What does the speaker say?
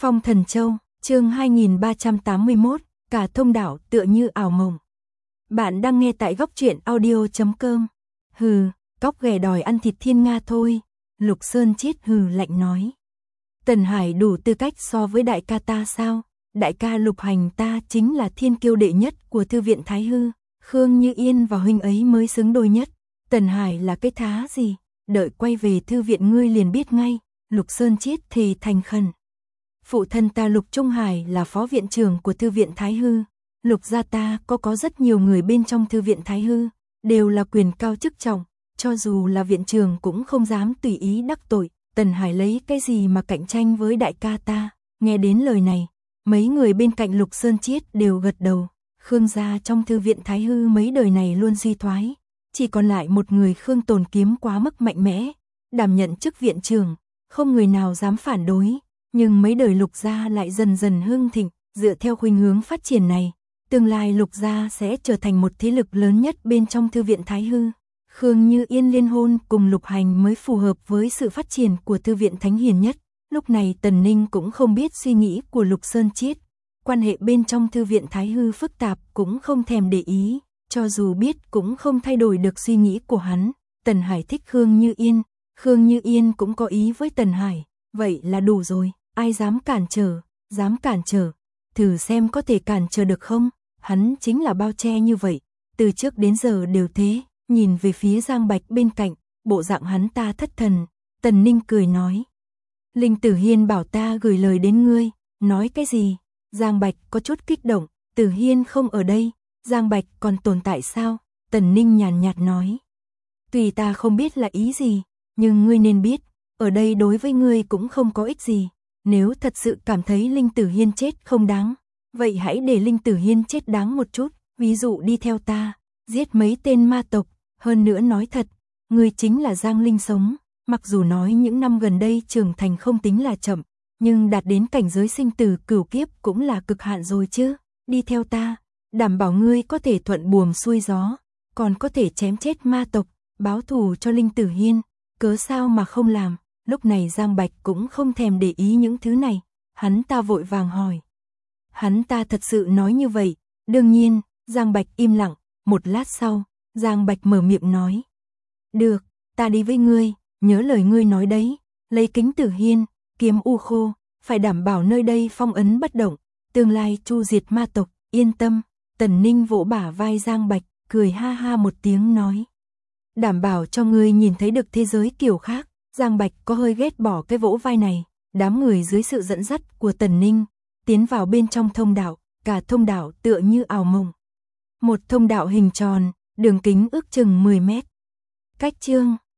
Phong Thần Châu, chương 2381, cả thông đảo tựa như ảo mộng. Bạn đang nghe tại góc truyện audio.com. Hừ, cóc ghẻ đòi ăn thịt thiên nga thôi. Lục Sơn Chiết hừ lạnh nói. Tần Hải đủ tư cách so với đại ca ta sao? Đại ca Lục Hành ta chính là thiên kiêu đệ nhất của thư viện Thái Hư. Khương Như Yên và huynh ấy mới xứng đôi nhất. Tần Hải là cái thá gì? Đợi quay về thư viện ngươi liền biết ngay. Lục Sơn Chiết thì thành khẩn. Phụ thân ta Lục Trung Hải là phó viện trưởng của thư viện Thái Hư. Lục gia ta có rất nhiều người bên trong thư viện Thái Hư, đều là quyền cao chức trọng, cho dù là viện trưởng cũng không dám tùy ý đắc tội. Tần Hải lấy cái gì mà cạnh tranh với đại ca ta? Nghe đến lời này, mấy người bên cạnh Lục Sơn Chiết đều gật đầu. Khương gia trong thư viện Thái Hư mấy đời này luôn suy thoái, chỉ còn lại một người Khương Tồn Kiếm quá mức mạnh mẽ, đảm nhận chức viện trưởng, không người nào dám phản đối. Nhưng mấy đời Lục gia lại dần dần hưng thịnh, dựa theo khuynh hướng phát triển này, tương lai Lục gia sẽ trở thành một thế lực lớn nhất bên trong thư viện Thái Hư. Khương Như Yên liên hôn cùng Lục Hành mới phù hợp với sự phát triển của thư viện Thánh Hiền nhất. Lúc này Tần Ninh cũng không biết suy nghĩ của Lục Sơn Chiết, quan hệ bên trong thư viện Thái Hư phức tạp cũng không thèm để ý, cho dù biết cũng không thay đổi được suy nghĩ của hắn. Tần Hải thích Khương Như Yên, Khương Như Yên cũng có ý với Tần Hải, vậy là đủ rồi. Ai dám cản trở, thử xem có thể cản trở được không? Hắn chính là bao che như vậy, từ trước đến giờ đều thế. Nhìn về phía Giang Bạch bên cạnh, bộ dạng hắn ta thất thần. Tần Ninh cười nói, Linh Tử Hiên bảo ta gửi lời đến ngươi. Nói cái gì? Giang Bạch có chút kích động. Tử Hiên không ở đây, Giang Bạch còn tồn tại sao? Tần Ninh nhàn nhạt nói, tùy ta không biết là ý gì, nhưng ngươi nên biết, ở đây đối với ngươi cũng không có ích gì. Nếu thật sự cảm thấy Linh Tử Hiên chết không đáng, vậy hãy để Linh Tử Hiên chết đáng một chút, ví dụ đi theo ta, giết mấy tên ma tộc. Hơn nữa nói thật, ngươi chính là Giang Linh sống, mặc dù nói những năm gần đây trưởng thành không tính là chậm, nhưng đạt đến cảnh giới sinh tử cửu kiếp cũng là cực hạn rồi chứ. Đi theo ta, đảm bảo ngươi có thể thuận buồm xuôi gió, còn có thể chém chết ma tộc, báo thù cho Linh Tử Hiên, cớ sao mà không làm. Lúc này Giang Bạch cũng không thèm để ý những thứ này, hắn ta vội vàng hỏi. Hắn ta thật sự nói như vậy? Đương nhiên. Giang Bạch im lặng, một lát sau, Giang Bạch mở miệng nói. Được, ta đi với ngươi, nhớ lời ngươi nói đấy, lấy kính Tử Hiên, kiếm u khô, phải đảm bảo nơi đây phong ấn bất động, tương lai chu diệt ma tộc, yên tâm. Tần Ninh vỗ bả vai Giang Bạch, cười ha ha một tiếng nói. Đảm bảo cho ngươi nhìn thấy được thế giới kiểu khác. Giang Bạch có hơi ghét bỏ cái vỗ vai này. Đám người dưới sự dẫn dắt của Tần Ninh tiến vào bên trong thông đạo, cả thông đạo tựa như ảo mộng. Một thông đạo hình tròn, đường kính ước chừng 10 mét. Cách chương